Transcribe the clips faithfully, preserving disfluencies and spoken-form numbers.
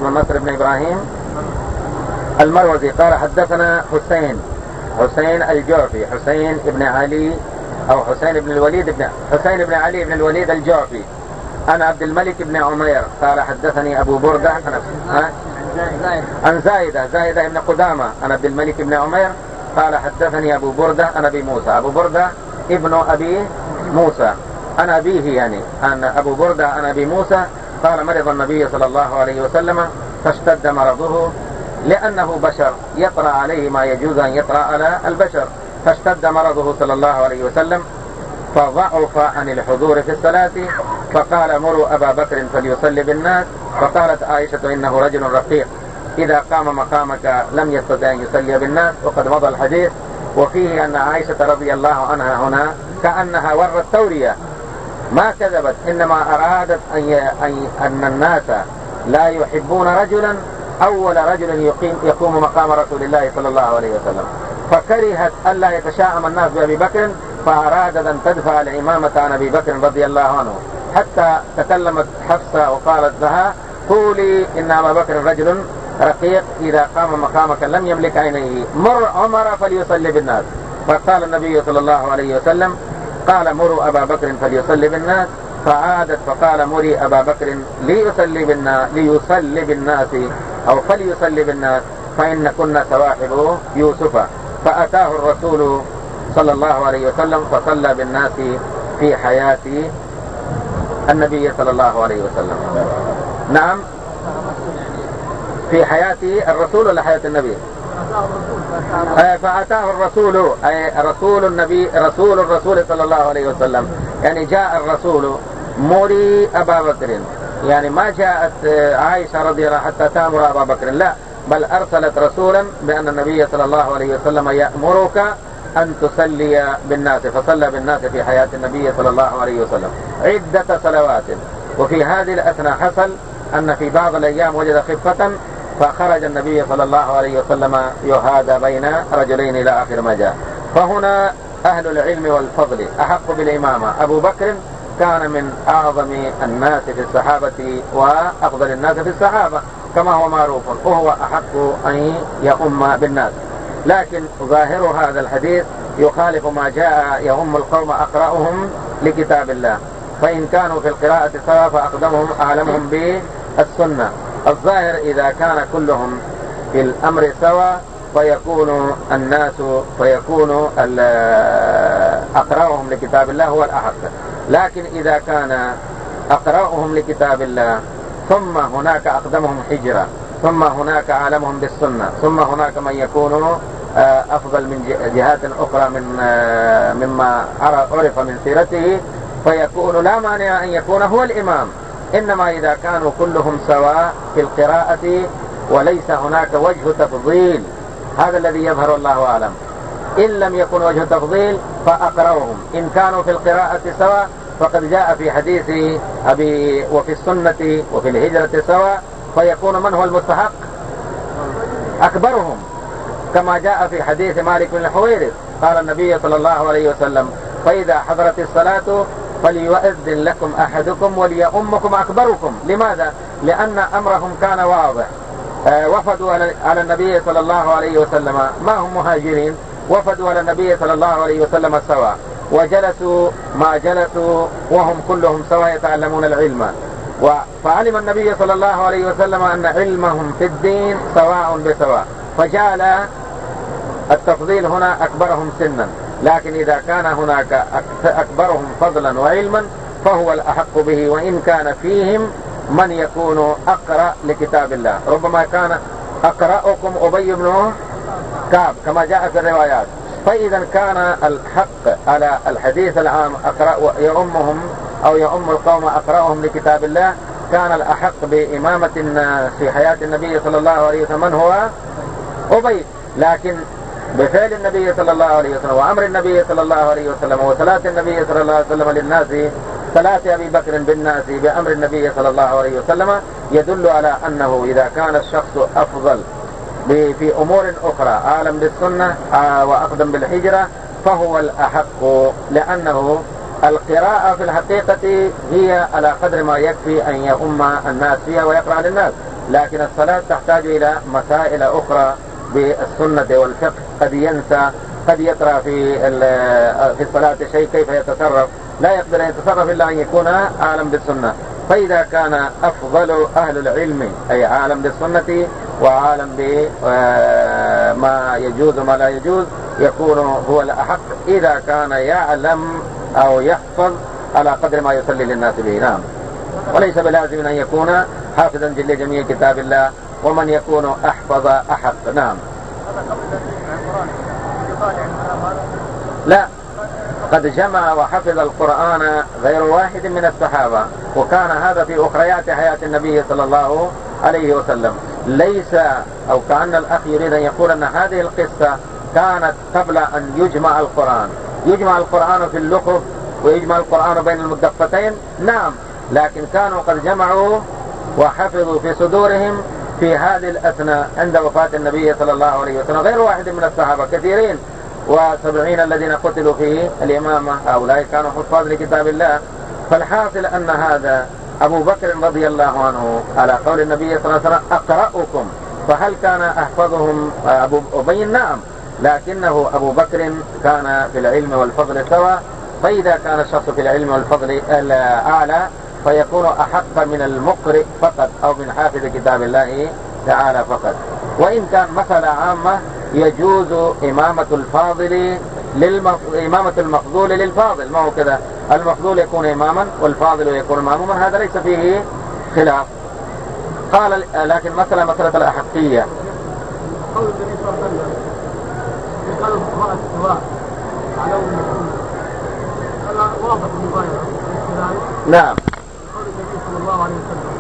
بن نصر بن إبراهيم المروزي قال حدثنا حسين حسين الجعفي حسين بن علي أو حسين بن الوليد بن حسين بن علي بن الوليد الجعفي عن عبد الملك بن عمير قال حدثني أبو بردة عن زايدة زايدة بن قدامة عن عبد الملك بن عمير قال حدثني أبو بردة عن أبي موسى أبو بردة ابن أبي موسى عن أبيه يعني عن أبو بردة عن أبي موسى قال مرض النبي صلى الله عليه وسلم فاشتد مرضه لأنه بشر يطرأ عليه ما يجوز أن يطرأ على البشر فاشتد مرضه صلى الله عليه وسلم فضعف عن الحضور في الصلاة فقال مروا أبا بكر فليصلي بالناس فقالت عائشة إنه رجل رقيق إذا قام مقامك لم يستطع أن يصلي بالناس. وقد مضى الحديث وفيه أن عائشة رضي الله عنها هنا كأنها ورت تورية ما كذبت إنما أرادت أن, أن الناس لا يحبون رجلا أول رجل يقيم يقوم مقام رسول الله صلى الله عليه وسلم فكرهت ألا يتشاءم الناس بأبي بكر فأرادت أن تدفع الإمامة عن أبي بكر رضي الله عنه حتى تكلمت حفصة وقالت لها قولي إن أبا بكر رجل رقيق إذا قام مقامك لم يملك عينيه مر عمر فليصلي بالناس. فقال النبي صلى الله عليه وسلم قال مروا أبا بكر فليصلي بالناس فعادت فقال مري أبا بكر ليصلي بالناس ليصلي بالناس أو فليصلي بالناس فإن كنا سواحب يوسف. فأتاه الرسول صلى الله عليه وسلم فصلى بالناس في حياة النبي صلى الله عليه وسلم. نعم في حياة الرسول ولا حياة النبي؟ فأتاه الرسول أي رسول النبي رسول الرسول صلى الله عليه وسلم يعني جاء الرسول مري أبا بكر يعني ما جاءت عائشة رضي الله حتى تأمر أبا بكر لا بل أرسلت رسولا بأن النبي صلى الله عليه وسلم يأمرك أن تصلي بالناس فصلى بالناس في حياة النبي صلى الله عليه وسلم عدة صلوات. وفي هذه الأثناء حصل أن في بعض الأيام وجد خفة فخرج النبي صلى الله عليه وسلم يهادى بين رجلين إلى آخر ما جاء. فهنا أهل العلم والفضل أحق بالإمامة. أبو بكر كان من أعظم الناس في الصحابة وأفضل الناس في الصحابة كما هو معروف وهو أحق أن يؤم بالناس لكن ظاهر هذا الحديث يخالف ما جاء يؤم القوم أقرأهم لكتاب الله فإن كانوا في القراءة سواء فأقدمهم أعلمهم بالسنة. الظاهر إذا كان كلهم في الأمر سواء فيكون الناس فيكون أقرأهم لكتاب الله هو الأحق. لكن إذا كان أقرأهم لكتاب الله ثم هناك أقدمهم حجرة ثم هناك عالمهم بالسنة ثم هناك من يكون أفضل من جهات أخرى من مما عرف من سيرته فيكون لا مانع أن يكون هو الإمام. إنما إذا كانوا كلهم سواء في القراءة وليس هناك وجه تفضيل هذا الذي يظهر الله أعلم. إن لم يكن وجه تفضيل فأقرأهم إن كانوا في القراءة سواء فقد جاء في حديث أبي وفي السنة وفي الهجرة سواء فيكون من هو المستحق أكبرهم كما جاء في حديث مالك بن الحويرث قال النبي صلى الله عليه وسلم فإذا حضرت الصلاة فليؤذن لكم أحدكم وليؤمكم أكبركم. لماذا؟ لأن أمرهم كان واضح. وفدوا على النبي صلى الله عليه وسلم ما هم مهاجرين وفدوا على النبي صلى الله عليه وسلم سواء وجلسوا ما جلسوا وهم كلهم سواء يتعلمون العلم فعلم النبي صلى الله عليه وسلم أن علمهم في الدين سواء بسواء فجعل التفضيل هنا أكبرهم سنا. لكن إذا كان هناك أكبرهم فضلا وعلما فهو الأحق به وإن كان فيهم من يكون أقرأ لكتاب الله. ربما كان أقرأكم أبي بن كعب كما جاء في الروايات. فإذا كان الحق على الحديث العام أقرأ يؤمهم أو يؤم القوم أقرأهم لكتاب الله كان الأحق بإمامة في حياة النبي صلى الله عليه وسلم من هو أبي. لكن بفعل النبي صلى الله عليه وسلم وأمر النبي صلى الله عليه وسلم وصلاة النبي صلى الله عليه وسلم للناس صلاة أبي بكر بالناس بأمر النبي صلى الله عليه وسلم يدل على أنه إذا كان الشخص أفضل في أمور أخرى أعلم بالسنة وأقدم بالحجرة فهو الأحق لأنه القراءة في الحقيقة هي على قدر ما يكفي أن يؤم الناس فيها ويقرأ للناس. لكن الصلاة تحتاج إلى مسائل أخرى بالسنة والفقه. قد ينسى، قد يقرأ في في الصلاة شيء كيف يتصرف، لا يقدر أن يتصرف إلا أن يكون عالم بالسنة. فإذا كان أفضل أهل العلم أي عالم بالسنة وعالم بما يجوز وما لا يجوز، يكون هو الأحق إذا كان يعلم أو يحفظ على قدر ما يصلي للناس به. نعم. وليس بلازم أن يكون حافظا لجميع كتاب الله، ومن يكون أحفظ أحق. نعم. لا، قد جمع وحفظ القرآن غير واحد من الصحابة، وكان هذا في أخريات حياة النبي صلى الله عليه وسلم. ليس أو كأن الأخ يريد أن يقول أن هذه القصة كانت قبل أن يجمع القرآن. يجمع القرآن في اللقب ويجمع القرآن بين المدفتين. نعم، لكن كانوا قد جمعوا وحفظوا في صدورهم في هذه الأثناء عند وفاة النبي صلى الله عليه وسلم. غير واحد من الصحابة، كثيرين وسبعين الذين قتلوا في الإمامة هؤلاء كانوا حفاظ لكتاب الله. فالحاصل أن هذا أبو بكر رضي الله عنه على قول النبي صلى الله عليه وسلم أقرأكم، فهل كان أحفظهم أبو أبي؟ نعم، لكنه أبو بكر كان في العلم والفضل سوا. فإذا كان الشخص في العلم والفضل الأعلى فيكون أحق من المقرئ فقط أو من حافظ كتاب الله تعالى فقط. وإن كان مسألة عامة يجوز إمامة الفاضل للمف... إمامة المفضول للفاضل، ما هو كذا، المفضول يكون إماما والفاضل يكون إماما، هذا ليس فيه خلاف. قال لكن مسألة مسألة الأحقية. قول النبي صلى الله عليه وسلم قالوا الفقهاء السواء على هذا واضح مباينة. نعم. قول النبي صلى الله عليه وسلم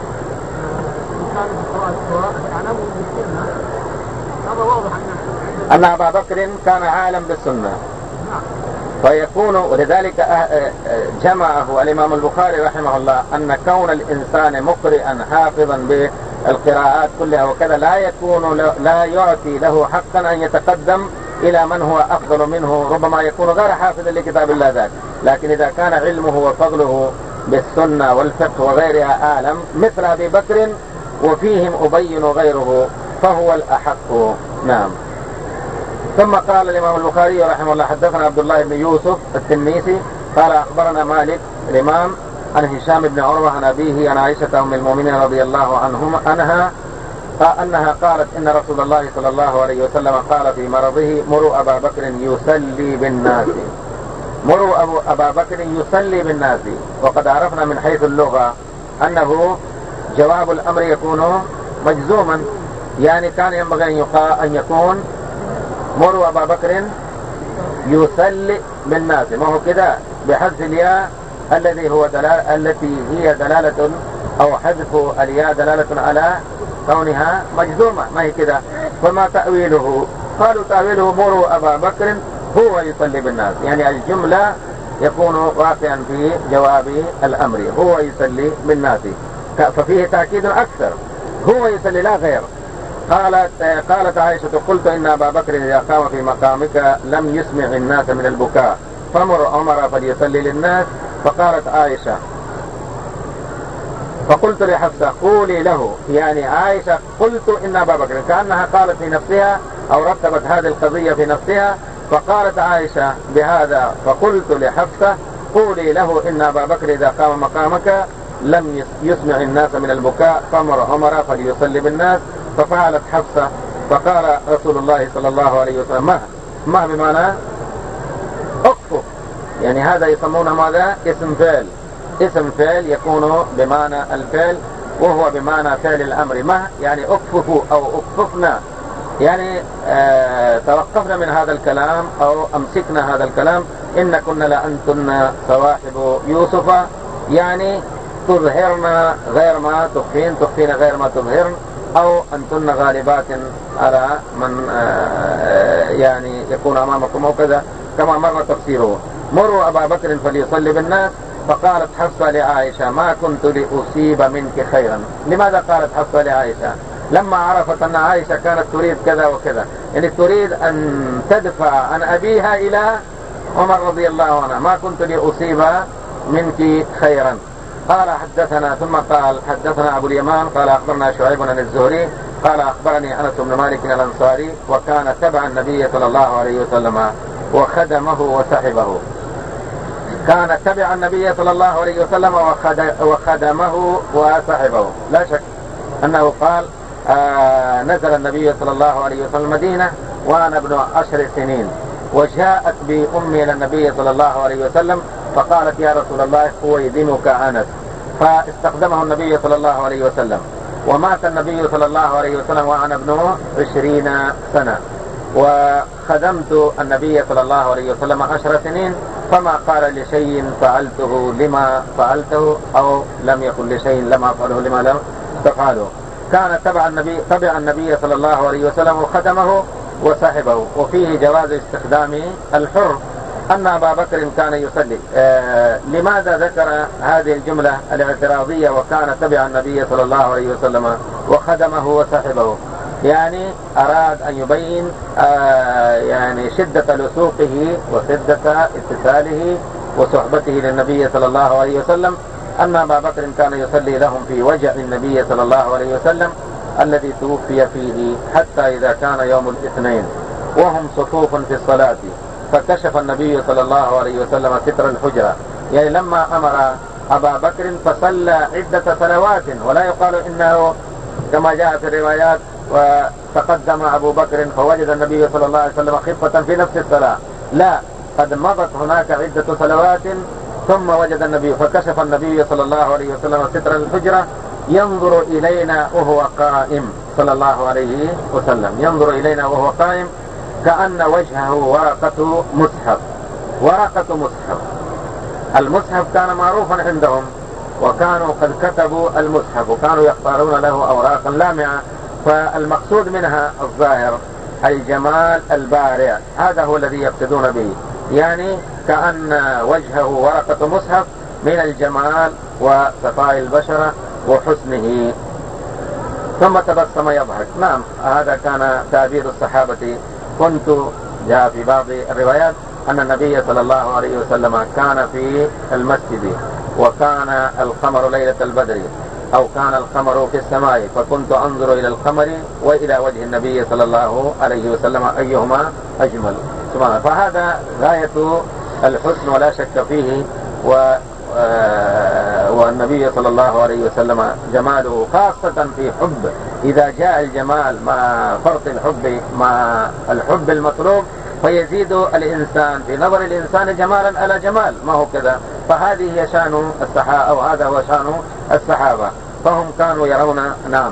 إن كان الفقهاء السواء يعلموا بالسنة، هذا واضح أن أبا بكر كان عالم بالسنة. نعم. فيكون ولذلك جمعه الإمام البخاري رحمه الله أن كون الإنسان مقرئا حافظا بالقراءات كلها وكذا لا يكون لا يعطي له حقا أن يتقدم إلى من هو أفضل منه، ربما يكون غير حافظ لكتاب الله ذاك. لكن إذا كان علمه وفضله بالسنة والفقه وغيرها أعلم مثل أبي بكر وفيهم أبي وغيره فهو الأحق. نعم. ثم قال الإمام البخاري رحمه الله حدثنا عبد الله بن يوسف التنيسي قال أخبرنا مالك الإمام عن هشام بن عروة عن أبيه عن عائشة أم المؤمنين رضي الله عنهم أنها أنها قالت إن رسول الله صلى الله عليه وسلم قال في مرضه مروا أبا بكر يصلي بالناس. مروا أبو أبا بكر يصلي بالناس. وقد عرفنا من حيث اللغة أنه جواب الأمر يكون مجزوما، يعني كان ينبغي أن يكون مروا أبا بكر يصلي بالناس، ما هو كذا بحذف الياء الذي هو دلالة التي هي دلالة أو حذف الياء دلالة على كونها مجزومة، ما هي كذا. فما تأويله؟ قالوا تأويله مروا أبا بكر هو يصلي بالناس، يعني الجملة يكون واقعا في جواب الأمر هو يصلي بالناس، ففيه تأكيد أكثر، هو يصلي لا غير. قالت قالت عائشة قلت إن أبا بكر إذا قام في مقامك لم يسمع الناس من البكاء فمر عمر فليصلي للناس. فقالت عائشة فقلت لحفصة قولي له، يعني عائشة قلت إن أبا بكر، كأنها قالت في نفسها أو رتبت هذه القضية في نفسها. فقالت عائشة بهذا فقلت لحفصة قولي له إن أبا بكر إذا قام مقامك لم يسمع الناس من البكاء فمر عمر فليصلي بالناس. ففعلت حفصة. فقال رسول الله صلى الله عليه وسلم ما ما بمعنى اكفف، يعني هذا يسمونه ماذا؟ اسم فعل. اسم فعل يكون بمعنى الفعل وهو بمعنى فعل الأمر. ما يعني اكففوا أو اكففنا، يعني آه توقفنا من هذا الكلام أو أمسكنا هذا الكلام. إن كنا لأنتن صواحب يوسف، يعني تظهرنا غير ما تخفين، تخفين غير ما تظهرن، أو أنتن غالبات على من آه يعني يكون أمامكم أو كذا كما مر تفسيره. مروا أبا بكر فليصلي بالناس. فقالت حفصة لعائشة ما كنت لأصيب منك خيرا. لماذا قالت حفصة لعائشة؟ لما عرفت أن عائشة كانت تريد كذا وكذا، يعني تريد أن تدفع عن أبيها إلى عمر رضي الله عنه، ما كنت لأصيب منك خيرا. قال حدثنا ثم قال حدثنا أبو اليمان قال أخبرنا شعيب عن الزهري قال أخبرني أنس بن مالك الأنصاري وكان تبع النبي صلى الله عليه وسلم وخدمه وصحبه. كان تبع النبي صلى الله عليه وسلم وخدمه وصحبه. لا شك أنه قال آه نزل النبي صلى الله عليه وسلم المدينة وأنا ابن عشر سنين، وجاءت بأمي إلى النبي صلى الله عليه وسلم فقالت يا رسول الله خويدمك أنس، فاستخدمه النبي صلى الله عليه وسلم، ومات النبي صلى الله عليه وسلم وأنا ابن عشرين سنة، وخدمت النبي صلى الله عليه وسلم عشر سنين، فما قال لشيء فعلته لما فعلته أو لم يقل لشيء لما فعله لما لم تفعله. كان تبع النبي تبع النبي صلى الله عليه وسلم وخدمه وصاحبه. وفيه جواز استخدام الحر أن أبا بكر كان يصلي. آه لماذا ذكر هذه الجملة الاعتراضية وكان تبع النبي صلى الله عليه وسلم وخدمه وصاحبه؟ يعني أراد أن يبين آه يعني شدة لسوقه وشدة اتصاله وصحبته للنبي صلى الله عليه وسلم، أن أبا بكر كان يصلي لهم في وجع النبي صلى الله عليه وسلم الذي توفي فيه، حتى إذا كان يوم الاثنين وهم صفوف في الصلاة فكشف النبي صلى الله عليه وسلم ستر الحجرة، يعني لما أمر أبا بكر فصلى عدة صلوات، ولا يقال إنه كما جاء في الروايات وتقدم أبو بكر فوجد النبي صلى الله عليه وسلم خفة في نفس الصلاة، لا، قد مضت هناك عدة صلوات ثم وجد النبي فكشف النبي صلى الله عليه وسلم ستر الحجرة ينظر إلينا وهو قائم صلى الله عليه وسلم، ينظر إلينا وهو قائم كأن وجهه ورقة مصحف، ورقة مصحف. المصحف كان معروفا عندهم وكانوا قد كتبوا المصحف وكانوا يختارون له أوراقا لامعة، فالمقصود منها الظاهر الجمال البارع، هذا هو الذي يقصدون به، يعني كأن وجهه ورقة مصحف من الجمال وصفاء البشرة وحسنه. ثم تبسم يضحك. نعم، هذا كان تعبير الصحابة. كنت جاء في بعض الروايات أن النبي صلى الله عليه وسلم كان في المسجد وكان القمر ليلة البدر أو كان القمر في السماء، فكنت أنظر إلى القمر وإلى وجه النبي صلى الله عليه وسلم أيهما أجمل. سبحانه. فهذا غاية الحسن ولا شك فيه. و والنبي صلى الله عليه وسلم جماله خاصة في حب، إذا جاء الجمال مع فرط الحب مع الحب المطلوب فيزيد الإنسان في نظر الإنسان جمالا على جمال، ما هو كذا؟ فهذه هي شان الصحابة أو هذا هو شان الصحابة، فهم كانوا يرون. نعم.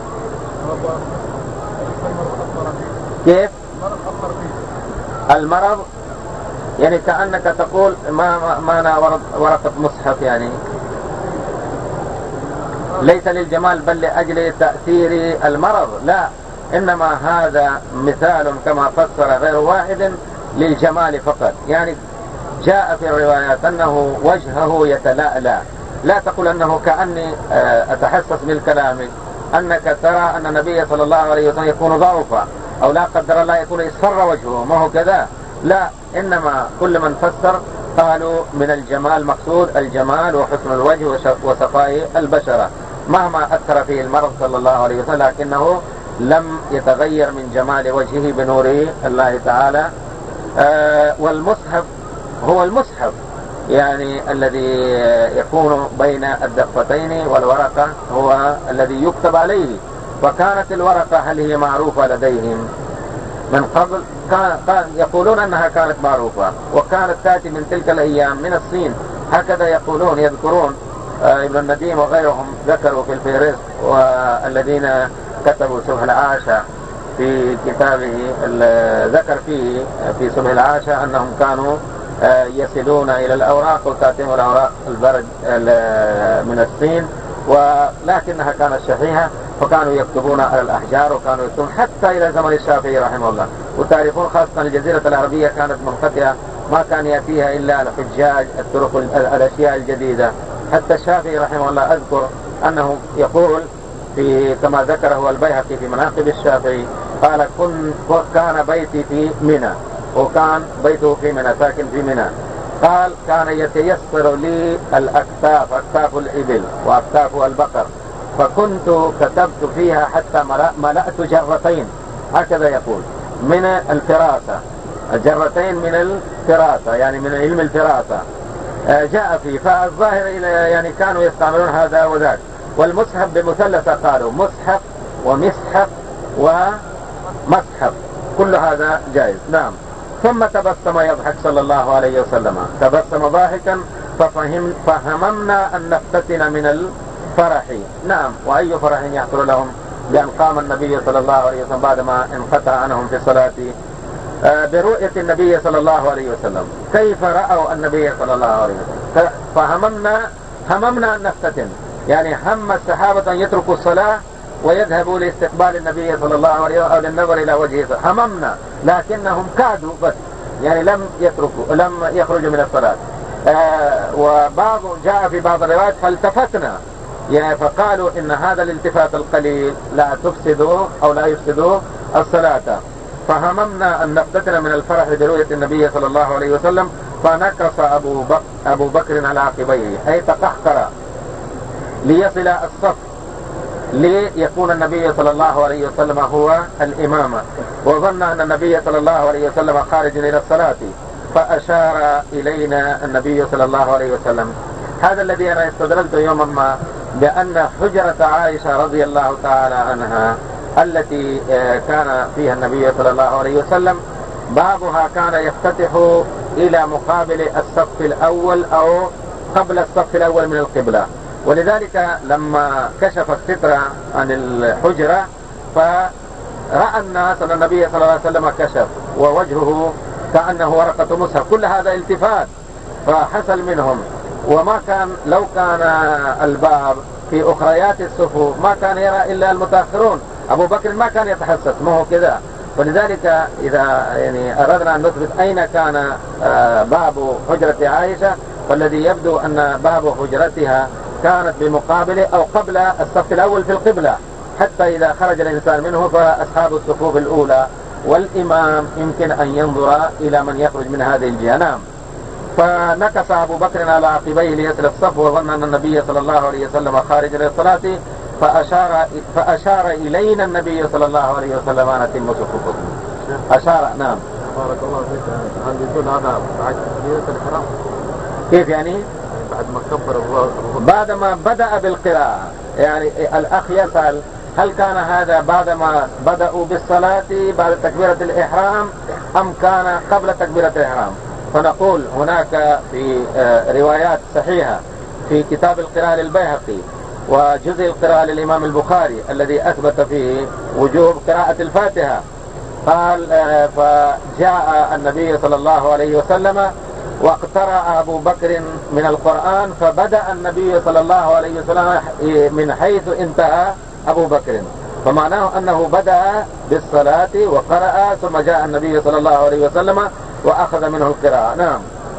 كيف المرض؟ يعني كأنك تقول ما معنى ورقة مصحف، يعني ليس للجمال بل لأجل تأثير المرض، لا، إنما هذا مثال كما فسر غير واحد للجمال فقط. يعني جاء في الروايات أنه وجهه يتلألأ، لا تقول أنه كأني أتحسس من كلامك أنك ترى أن النبي صلى الله عليه وسلم يكون ضعفا أو لا قدر الله يكون إصفر وجهه، ما هو كذا، لا، إنما كل من فسر قالوا من الجمال مقصود الجمال وحسن الوجه وصفاء البشرة، مهما أثر فيه المرض صلى الله عليه وسلم لكنه لم يتغير من جمال وجهه بنور الله تعالى. آه والمصحف هو المصحف، يعني الذي يكون بين الدفتين، والورقة هو الذي يكتب عليه. فكانت الورقة هل هي معروفة لديهم من قبل؟ كان يقولون أنها كانت معروفة وكانت تأتي من تلك الأيام من الصين، هكذا يقولون يذكرون. آه ابن النديم وغيرهم ذكروا في الفهرست، والذين كتبوا سبح العاشة في كتابه ذكر فيه في سبح العاشة أنهم كانوا آه يصلون إلى الأوراق وتأتيهم الأوراق البرد من الصين، ولكنها كانت شحيحة، فكانوا يكتبون على الأحجار وكانوا يكتبون حتى إلى زمن الشافعي رحمه الله. وتعرفون خاصة الجزيرة العربية كانت منقطعة، ما كان يأتيها إلا الحجاج الطرق الأشياء الجديدة. حتى الشافعي رحمه الله أذكر أنه يقول في كما ذكره البيهقي في مناقب الشافعي، قال كن كان بيتي في منى، وكان بيته في منى، ساكن في منى، قال كان يتيسر لي الأكتاف، أكتاف الإبل وأكتاف البقر، فكنت كتبت فيها حتى ملأت جرتين، هكذا يقول، من الفراسة، الجرتين من الفراسة يعني من علم الفراسة جاء فيه. فالظاهر يعني كانوا يستعملون هذا وذاك. والمصحف بمثلثة قالوا مصحف ومصحف ومصحف، كل هذا جائز. نعم. ثم تبسم يضحك صلى الله عليه وسلم، تبسم ضاحكا ففهم فهممنا أن نفتتن من الفرح. نعم. وأي فرح يحصل لهم بأن قام النبي صلى الله عليه وسلم بعدما انقطع عنهم في الصلاة برؤية النبي صلى الله عليه وسلم. كيف رأوا النبي صلى الله عليه وسلم؟ فهممنا هممنا أن نفتتن، يعني هم الصحابة أن يتركوا الصلاة ويذهبوا لاستقبال النبي صلى الله عليه وسلم أو للنظر إلى وجهه. هممنا، لكنهم كادوا بس، يعني لم يتركوا لم يخرجوا من الصلاة. آه وبعض جاء في بعض الروايات فالتفتنا، يعني فقالوا إن هذا الالتفات القليل لا تفسدوا أو لا يفسدوا الصلاة. فهممنا أن نفتتن من الفرح برؤية النبي صلى الله عليه وسلم، فنكص أبو بكر, أبو بكر على عقبيه، أي تقهقر ليصل الصف ليكون النبي صلى الله عليه وسلم هو الإمام، وظن أن النبي صلى الله عليه وسلم خارج إلى الصلاة، فأشار إلينا النبي صلى الله عليه وسلم. هذا الذي أنا استدركت يوما ما بأن حجرة عائشة رضي الله تعالى عنها التي كان فيها النبي صلى الله عليه وسلم بابها كان يفتتح إلى مقابل الصف الأول أو قبل الصف الأول من القبلة، ولذلك لما كشف الستر عن الحجرة فرأى الناس أن النبي صلى الله عليه وسلم كشف ووجهه كأنه ورقة مصحف، كل هذا التفات فحصل منهم. وما كان لو كان الباب في أخريات الصفوف ما كان يرى إلا المتأخرون، أبو بكر ما كان يتحسس، ما هو كذا. فلذلك إذا يعني أردنا أن نثبت أين كان باب حجرة عائشة، فالذي يبدو أن باب حجرتها كانت بمقابله أو قبل الصف الأول في القبلة، حتى إذا خرج الإنسان منه فأصحاب الصفوف الأولى والإمام يمكن أن ينظر إلى من يخرج من هذه الجهة. نعم. فنكص أبو بكر على عقبيه ليصل الصف، وظن أن النبي صلى الله عليه وسلم خارج إلى الصلاة، فأشار, فأشار إلينا النبي صلى الله عليه وسلم أن أتم صفوفكم. أشار. نعم. بارك الله فيك. هل يقول هذا بعد تكبيرة الإحرام؟ كيف يعني؟ بعد ما كبر الله بعدما بدأ بالقراءة، يعني الأخ يسأل هل كان هذا بعدما بدأوا بالصلاة بعد تكبيرة الإحرام أم كان قبل تكبيرة الإحرام؟ فنقول هناك في روايات صحيحة في كتاب القراءة للبيهقي وجزء القراءة للإمام البخاري الذي أثبت فيه وجوب قراءة الفاتحة. قال فجاء النبي صلى الله عليه وسلم واقترأ أبو بكر من القرآن، فبدأ النبي صلى الله عليه وسلم من حيث انتهى أبو بكر، فمعناه أنه بدأ بالصلاة وقرأ ثم جاء النبي صلى الله عليه وسلم وأخذ منه القراءة. نعم.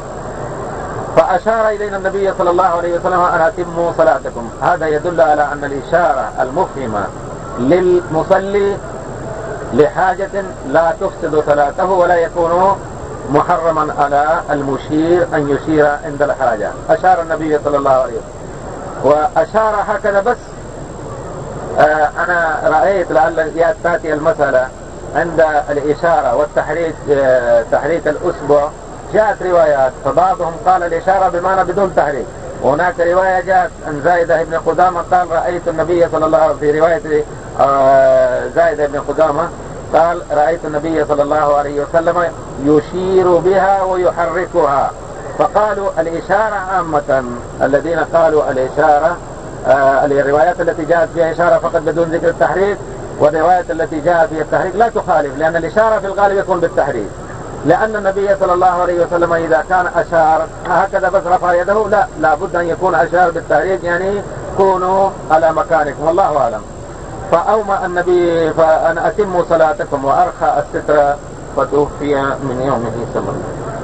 فأشار إلينا النبي صلى الله عليه وسلم أن أتموا صلاتكم. هذا يدل على أن الإشارة المفهمة للمصلي لحاجة لا تفسد صلاته ولا يكون محرما على المشير أن يشير عند الحاجة. أشار النبي صلى الله عليه وسلم وأشار هكذا بس. آه أنا رأيت لعل تأتي المسألة عند الإشارة والتحريك، آه تحريك الأسبوع جاءت روايات، فبعضهم قال الإشارة بمعنى بدون تحريك، وهناك رواية جاءت عن زائدة بن قدامة قال رأيت النبي صلى الله عليه وسلم في رواية آه زائدة بن قدامة قال رأيت النبي صلى الله عليه وسلم يشير بها ويحركها. فقالوا الإشارة عامة، الذين قالوا الإشارة آه الروايات التي جاءت فيها إشارة فقط بدون ذكر التحريك، والرواية التي جاء فيها التحريك لا تخالف، لأن الإشارة في الغالب يكون بالتحريك، لأن النبي صلى الله عليه وسلم إذا كان أشار هكذا بس رفع يده لا لابد أن يكون أشار بالتحريك، يعني كونوا على مكانكم، والله أعلم. فأومأ النبي فأن أتموا صلاتكم وأرخى الستر فتوفي من يومه صلى الله عليه وسلم.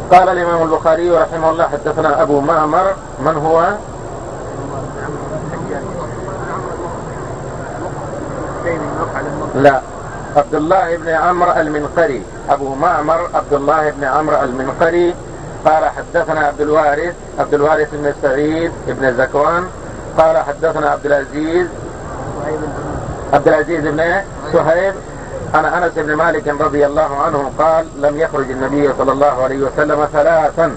قال الإمام البخاري رحمه الله حدثنا أبو معمر. من هو؟ لا، عبد الله بن عمرو المنقري. أبو معمر عبد الله بن عمرو المنقري قال حدثنا عبد الوارث عبد الوارث بن سعيد بن زكوان قال حدثنا عبد العزيز عبد العزيز بن صهيب عن أنس بن مالك رضي الله عنه قال لم يخرج النبي صلى الله عليه وسلم ثلاثا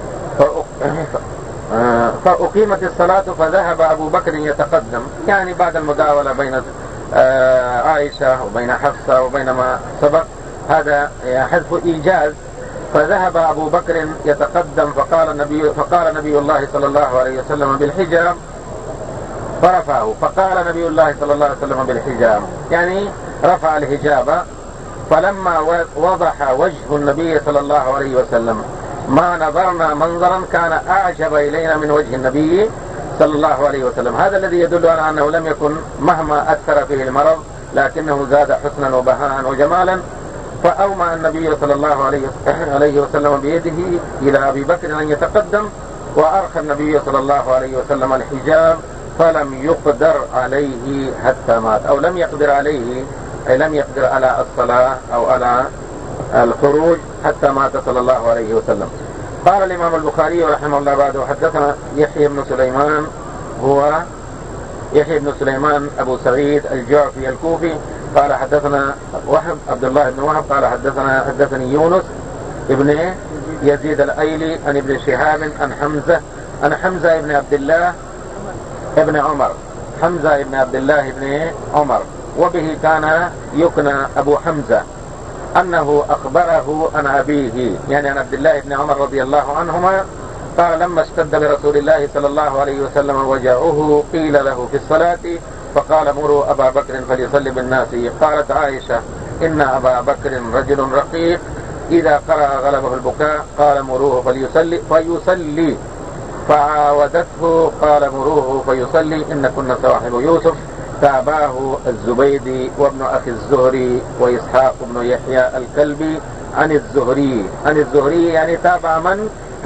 فأقيمت الصلاة فذهب أبو بكر يتقدم، يعني بعد المداولة بين عائشة وبين حفصة وبين ما سبق، هذا حذف إيجاز. فذهب أبو بكر يتقدم فقال النبي فقال نبي الله صلى الله عليه وسلم بالحجاب فرفعه، فقال نبي الله صلى الله عليه وسلم بالحجاب، يعني رفع الحجاب. فلما وضح وجه النبي صلى الله عليه وسلم ما نظرنا منظرا كان أعجب إلينا من وجه النبي صلى الله عليه وسلم. هذا الذي يدل على أنه لم يكن مهما أثر فيه المرض لكنه زاد حسنا وبهاء وجمالا. فأومى النبي صلى الله عليه وسلم بيده إلى أبي بكر أن يتقدم، وأرخى النبي صلى الله عليه وسلم الحجاب فلم يقدر عليه حتى مات، أو لم يقدر عليه أي لم يقدر على الصلاة أو على الخروج حتى مات صلى الله عليه وسلم. قال الإمام البخاري رحمه الله بعده حدثنا يحيى بن سليمان، هو يحيى بن سليمان أبو سعيد الجعفي الكوفي قال حدثنا وهب عبد الله بن وهب قال حدثنا حدثني يونس ابن يزيد الأيلي عن ابن شهاب عن حمزة عن حمزة ابن عبد الله ابن عمر حمزة ابن عبد الله ابن عمر، وبه كان يكنى أبو حمزة، أنه أخبره عن أبيه يعني عن عبد الله بن عمر رضي الله عنهما قال لما اشتد برسول الله صلى الله عليه وسلم وجعه قيل له في الصلاة فقال مروا أبا بكر فليصلي بالناس. قالت عائشة إن أبا بكر رجل رقيق إذا قرأ غلبه البكاء قال مروه فليصلي فيصلي، فعاودته قال مروه فيصلي إن كنا صواحب يوسف. تاباه الزبيدي وابن أخي الزهري وإسحاق بن يحيى الكلبي عن الزهري عن الزهري يعني تابع من؟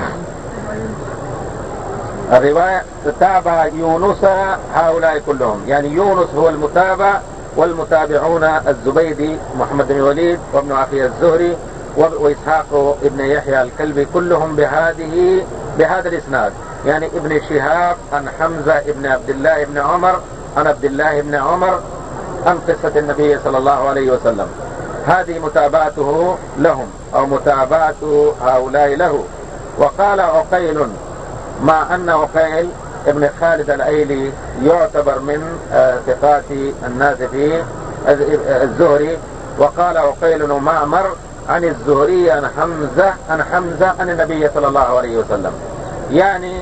الرواية تابع يونس، هؤلاء كلهم يعني يونس هو المتابع، والمتابعون الزبيدي محمد بن وليد وابن أخي الزهري وإسحاق ابن يحيى الكلبي كلهم بهذه بهذا الإسناد، يعني ابن شهاب عن حمزة ابن عبد الله ابن عمر عن عبد الله بن عمر عن قصة النبي صلى الله عليه وسلم. هذه متابعته لهم أو متابعة هؤلاء له. وقال عقيل، مع أن عقيل ابن خالد الأيلي يعتبر من ثقات الناس في الزهري، وقال عقيل معمر عن الزهري عن حمزة عن حمزة عن النبي صلى الله عليه وسلم، يعني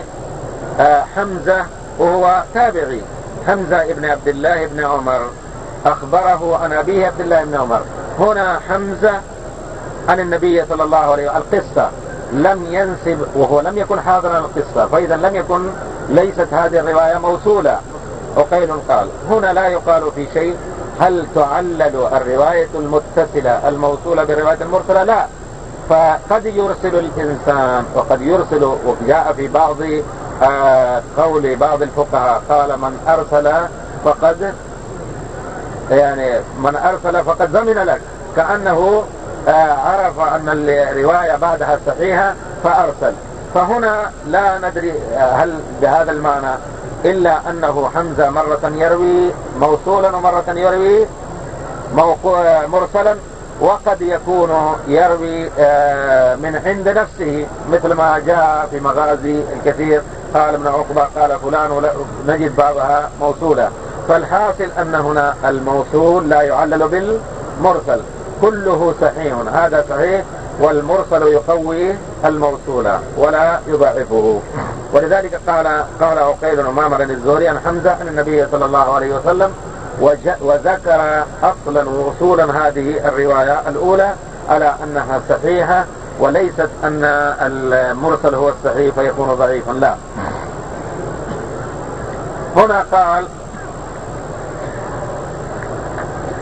حمزة وهو تابعي، حمزة ابن عبد الله بن عمر أخبره عن أبيه عبد الله بن عمر. هنا حمزة عن النبي صلى الله عليه وسلم القصة لم ينسب وهو لم يكن حاضرا القصة، فإذا لم يكن ليست هذه الرواية موصولة. عقيل قال هنا لا يقال في شيء هل تعلل الرواية المتصلة الموصولة بالرواية المرسلة؟ لا، فقد يرسل الإنسان وقد يرسل. وجاء في بعض آه قول بعض الفقهاء قال من أرسل فقد يعني من أرسل فقد ضمن لك، كأنه آه عرف أن الرواية بعدها صحيحة فأرسل. فهنا لا ندري هل بهذا المعنى، إلا أنه حمزة مرة يروي موصولا ومرة يروي مرسلا، وقد يكون يروي من عند نفسه مثل ما جاء في مغازي الكثير قال ابن عقبة قال فلان نجد بعضها موصولة. فالحاصل أن هنا الموصول لا يعلل بالمرسل، كله صحيح، هذا صحيح، والمرسل يقوي الموصول ولا يضعفه. ولذلك قال قال عقيل ومعمر الزهري عن حمزة عن النبي صلى الله عليه وسلم، وذكر أصلا وصولا هذه الرواية الأولى على أنها صحيحة، وليست أن المرسل هو الصحيح فيكون ضعيفا، لا. هنا قال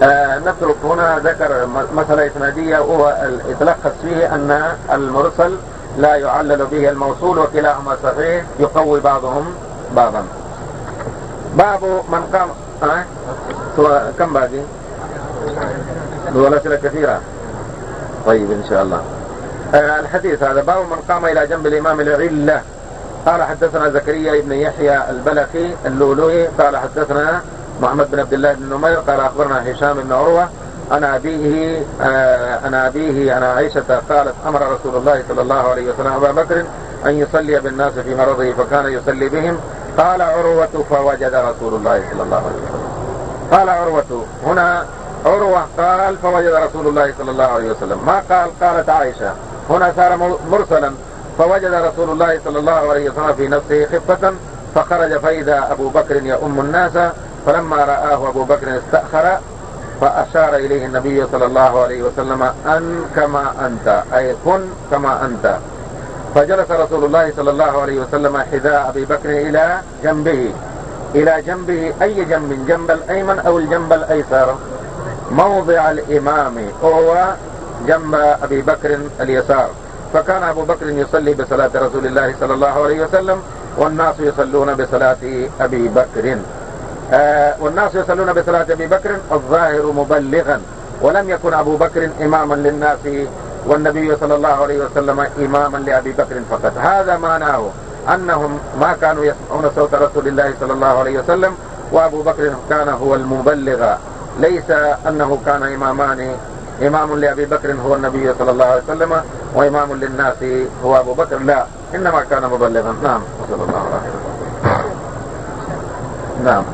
آه نترك هنا ذكر مسألة إسنادية ويتلخص فيه أن المرسل لا يعلل به الموصول وكلاهما صحيح يقوي بعضهم بعضا. باب من قام آه؟ كم باقي؟ والأسئلة كثيرة. طيب إن شاء الله. آه الحديث هذا باب من قام إلى جنب الإمام العلة. قال حدثنا زكريا بن يحيى البلخي اللؤلؤي قال حدثنا محمد بن عبد الله بن نمير قال أخبرنا هشام بن عروة أنا أبيه آه أنا أبيه أنا عائشة قالت أمر رسول الله صلى الله عليه وسلم أبا بكر أن يصلي بالناس في مرضه فكان يصلي بهم. قال عروة فوجد رسول الله صلى الله عليه وسلم. قال عروة هنا عروة قال فوجد رسول الله صلى الله عليه وسلم ما قال قالت عائشة. هنا صار مرسلا فوجد رسول الله صلى الله عليه وسلم في نفسه خفة فخرج فإذا أبو بكر يؤم الناس فلما رآه أبو بكر استأخر فأشار إليه النبي صلى الله عليه وسلم أن كما أنت أي كن كما أنت. فجلس رسول الله صلى الله عليه وسلم حذاء أبي بكر إلى جنبه إلى جنبه أي جنب جنب الأيمن أو الجنب الأيسر موضع الإمام وهو جنب أبي بكر اليسار. فكان أبو بكر يصلي بصلاة رسول الله صلى الله عليه وسلم والناس يصلون بصلاة أبي بكر آه والناس يصلون بصلاة أبي بكر الظاهر مبلغا ولم يكن أبو بكر إماما للناس والنبي صلى الله عليه وسلم إماما لأبي بكر فقط. هذا معناه أنهم ما كانوا يسمعون صوت رسول الله صلى الله عليه وسلم وأبو بكر كان هو المبلغ ليس أنه كان إمامان إمام لأبي بكر هو النبي صلى الله عليه وسلم وإمام للناس هو أبو بكر لا إنما كان مبلغا. نعم صلى الله عليه وسلم. نعم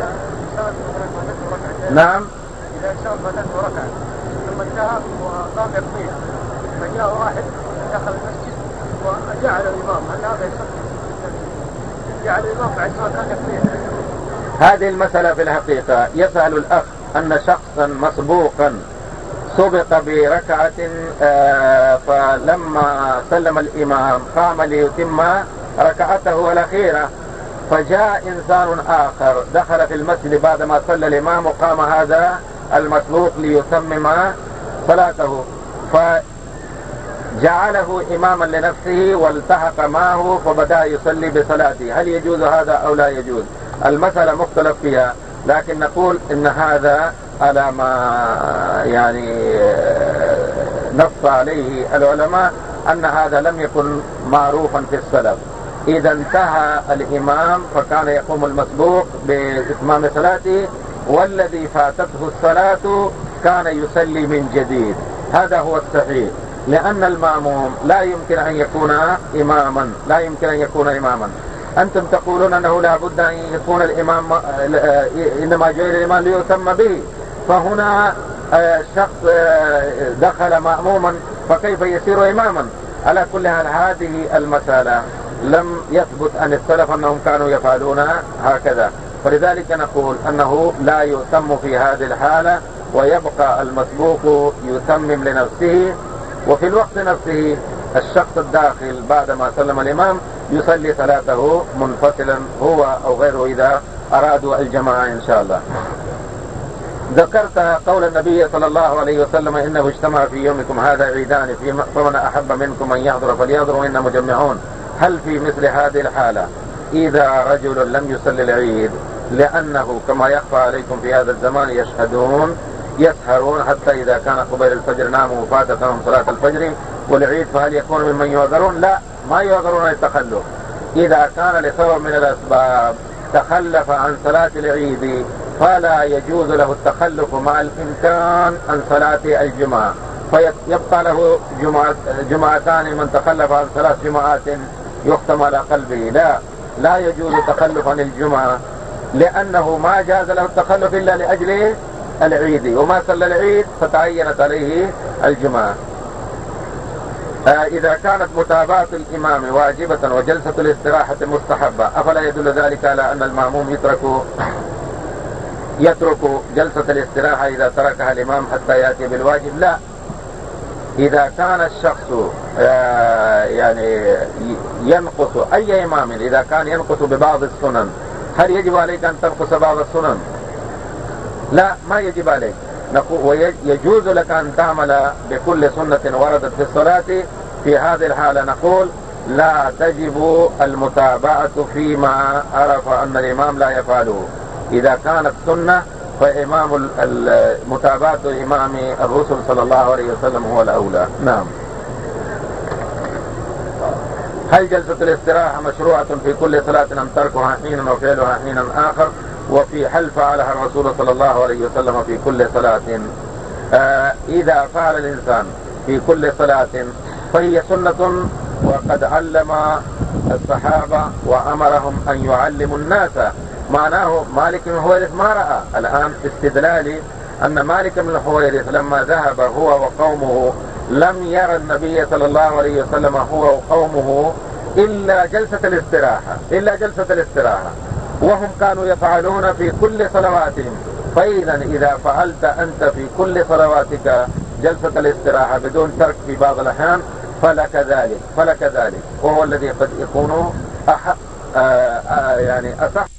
نعم إذا إنسان فتن وركع ثم انتهى وقام يقضيها فجاء واحد دخل المسجد وجعل الإمام هل هذا يصلي؟ جعل الإمام بعد ما كان يقضيها. هذه المسألة في الحقيقة يسأل الأخ أن شخصا مسبوقا سبق بركعة آه فلما سلم الإمام قام ليتم ركعته الأخيرة فجاء إنسان آخر دخل في المسجد بعدما صلى الإمام وقام هذا المسبوق ليتمم صلاته فجعله إماما لنفسه والتحق معه فبدأ يصلي بصلاته. هل يجوز هذا أو لا يجوز؟ المسألة مختلف فيها لكن نقول إن هذا على ما يعني نص عليه العلماء أن هذا لم يكن معروفا في السلف. إذا انتهى الإمام فكان يقوم المسبوق بإتمام صلاته والذي فاتته الصلاة كان يصلي من جديد. هذا هو الصحيح لأن المأموم لا يمكن أن يكون إماما لا يمكن أن يكون إماما. أنتم تقولون أنه لا بد أن يكون الإمام إنما جاء الإمام ليتم به فهنا شخص دخل مأموما فكيف يصير إماما؟ على كل حال هذه المسألة لم يثبت عن السلف أنهم كانوا يفعلون هكذا فلذلك نقول أنه لا يتم في هذه الحالة ويبقى المسبوق يتمم لنفسه وفي الوقت نفسه الشخص الداخل بعدما سلم الإمام يصلي صلاته منفصلا هو أو غيره إذا أرادوا الجماعة إن شاء الله. ذكرت قول النبي صلى الله عليه وسلم إنه اجتمع في يومكم هذا عيدان فمن أحب منكم أن يحضر فليحضر وإن مجمعون. هل في مثل هذه الحالة إذا رجل لم يصلي العيد لأنه كما يخفى عليكم في هذا الزمان يشهدون يسهرون حتى إذا كان قبيل الفجر ناموا وفاتتهم صلاة الفجر والعيد فهل يكون ممن يعذرون؟ لا ما يعذرون التخلف. إذا كان لسبب من الأسباب تخلف عن صلاة العيد فلا يجوز له التخلف مع الإمكان عن صلاة الجمعة فيبقى له جمعة جمعتان من تخلف عن ثلاث جمعات يختم على قلبه. لا لا يجوز التخلف عن الجمعة لأنه ما جاز له التخلف إلا لأجل العيد وما صلى العيد فتعينت عليه الجمعة. آه إذا كانت متابعة الإمام واجبة وجلسة الاستراحة مستحبة أفلا يدل ذلك على أن المأموم يترك يترك جلسة الاستراحة إذا تركها الإمام حتى يأتي بالواجب؟ لا. إذا كان الشخص آه يعني ينقص أي إمام إذا كان ينقص ببعض السنن هل يجب عليك أن تنقص بعض السنن؟ لا ما يجب عليك ويجوز لك أن تعمل بكل سنة وردت في الصلاة، في هذه الحالة نقول لا تجب المتابعة فيما عرف أن الإمام لا يفعله. إذا كانت سنة فإمام متابعة إمام الرسل صلى الله عليه وسلم هو الأولى. نعم. هل جلسة الاستراحة مشروعة في كل صلاة أم تركها حينا وفعلها حينا آخر؟ وفي هل فعلها الرسول صلى الله عليه وسلم في كل صلاة؟ آه إذا فعل الإنسان في كل صلاة فهي سنة، وقد علم الصحابة وأمرهم أن يعلموا الناس. معناه مالك بن الحويرث ما رأى الآن استدلالي أن مالك بن الحويرث لما ذهب هو وقومه لم يرى النبي صلى الله عليه وسلم هو وقومه إلا جلسة الاستراحة إلا جلسة الاستراحة وهم كانوا يفعلون في كل صلواتهم. فإذا إذا فعلت أنت في كل صلواتك جلسة الاستراحة بدون ترك في بعض الأحيان فلك ذلك فلك ذلك وهو الذي قد يكون أحق آآ آآ يعني أصح.